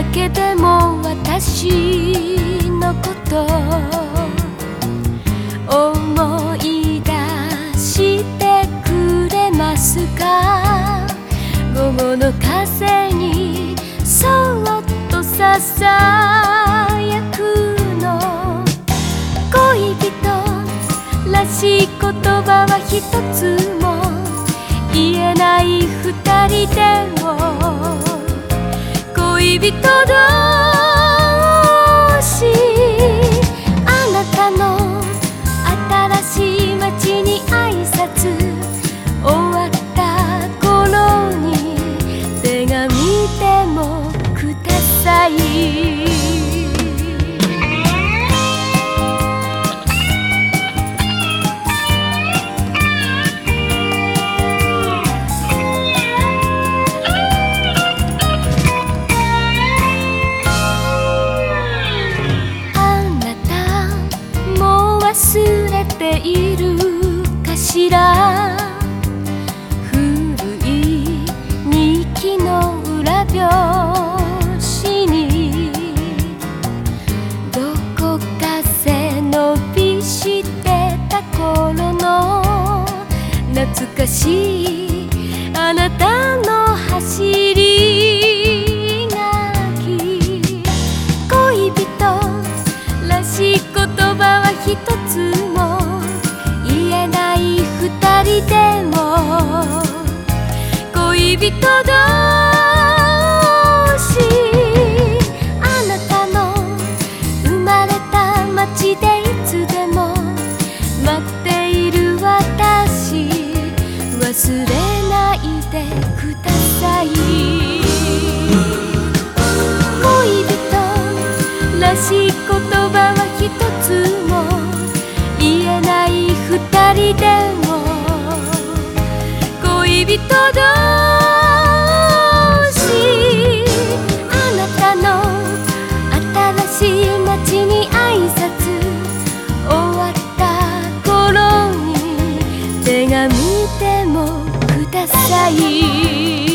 だけでも私のこと思い出してくれますか？午後の風にそっとささやくの恋人らしい言葉は一つも言えない二人でも恋人同士あなたの新しい街に挨拶終わった頃に手紙でもください。忘れているかしら？古い日記の裏表紙にどこか背伸びしてた頃の懐かしいあなたの走り書き恋人らしい言葉は一つも言えない二人でも恋人同士あなたの生まれた街でいつでも待っている私忘れないでください。恋人らしい言葉は一つも言えない二人でも恋人同士あなたの新しい街に挨拶終わった頃に手紙でもください。